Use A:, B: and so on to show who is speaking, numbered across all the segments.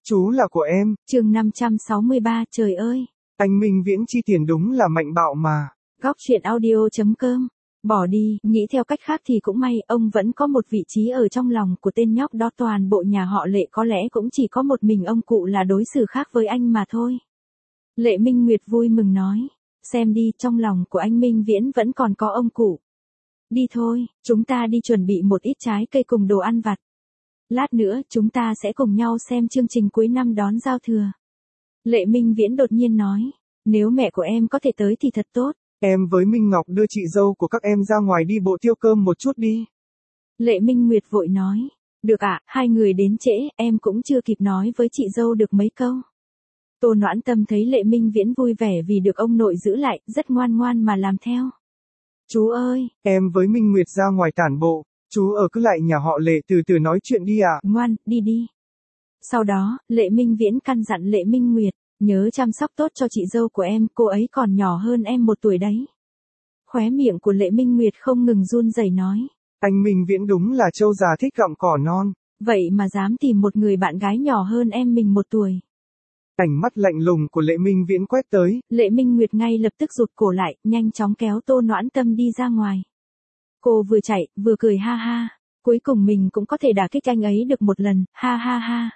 A: Chú là của em.
B: Chương 563, trời ơi.
A: Anh Minh Viễn chi tiền đúng là mạnh bạo mà.
B: Góc truyện audio.com. Bỏ đi, nghĩ theo cách khác thì cũng may, ông vẫn có một vị trí ở trong lòng của tên nhóc đó, toàn bộ nhà họ Lệ có lẽ cũng chỉ có một mình ông cụ là đối xử khác với anh mà thôi. Lệ Minh Nguyệt vui mừng nói, xem đi, trong lòng của anh Minh Viễn vẫn còn có ông cụ. Đi thôi, chúng ta đi chuẩn bị một ít trái cây cùng đồ ăn vặt. Lát nữa chúng ta sẽ cùng nhau xem chương trình cuối năm đón giao thừa. Lệ Minh Viễn đột nhiên nói, nếu mẹ của em có thể tới thì thật tốt.
A: Em với Minh Ngọc đưa chị dâu của các em ra ngoài đi bộ tiêu cơm một chút đi.
B: Lệ Minh Nguyệt vội nói, được ạ, hai người đến trễ, em cũng chưa kịp nói với chị dâu được mấy câu. Tô Noãn Tâm thấy Lệ Minh Viễn vui vẻ vì được ông nội giữ lại, rất ngoan ngoan mà làm theo. Chú ơi!
A: Em với Minh Nguyệt ra ngoài tản bộ, chú ở cứ lại nhà họ Lệ từ từ nói chuyện đi ạ.
B: Ngoan, đi đi. Sau đó, Lệ Minh Viễn căn dặn Lệ Minh Nguyệt, nhớ chăm sóc tốt cho chị dâu của em, cô ấy còn nhỏ hơn em 1 tuổi đấy. Khóe miệng của Lệ Minh Nguyệt không ngừng run rẩy nói.
A: Anh Minh Viễn đúng là trâu già thích gặm cỏ non.
B: Vậy mà dám tìm một người bạn gái nhỏ hơn em mình 1 tuổi.
A: Ánh mắt lạnh lùng của Lệ Minh Viễn quét tới.
B: Lệ Minh Nguyệt ngay lập tức rụt cổ lại, nhanh chóng kéo Tô Noãn Tâm đi ra ngoài. Cô vừa chạy, vừa cười ha ha. Cuối cùng mình cũng có thể đả kích anh ấy được một lần, ha ha ha.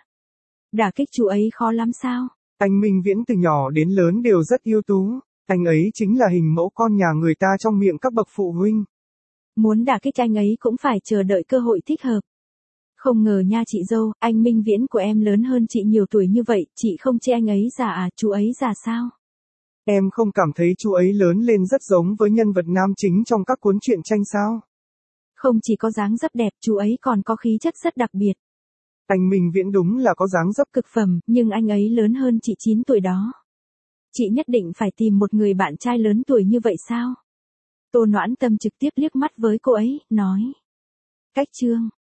B: Đả kích chú ấy khó lắm sao?
A: Anh Minh Viễn từ nhỏ đến lớn đều rất ưu tú. Anh ấy chính là hình mẫu con nhà người ta trong miệng các bậc phụ huynh.
B: Muốn đả kích anh ấy cũng phải chờ đợi cơ hội thích hợp. Không ngờ nha chị dâu, anh Minh Viễn của em lớn hơn chị nhiều tuổi như vậy, chị không chê anh ấy già à, chú ấy già sao?
A: Em không cảm thấy chú ấy lớn lên rất giống với nhân vật nam chính trong các cuốn truyện tranh sao?
B: Không chỉ có dáng dấp đẹp, chú ấy còn có khí chất rất đặc biệt.
A: Anh Minh Viễn đúng là có dáng dấp
B: cực phẩm, nhưng anh ấy lớn hơn chị 9 tuổi đó. Chị nhất định phải tìm một người bạn trai lớn tuổi như vậy sao? Tô Noãn Tâm trực tiếp liếc mắt với cô ấy, nói. Cách chương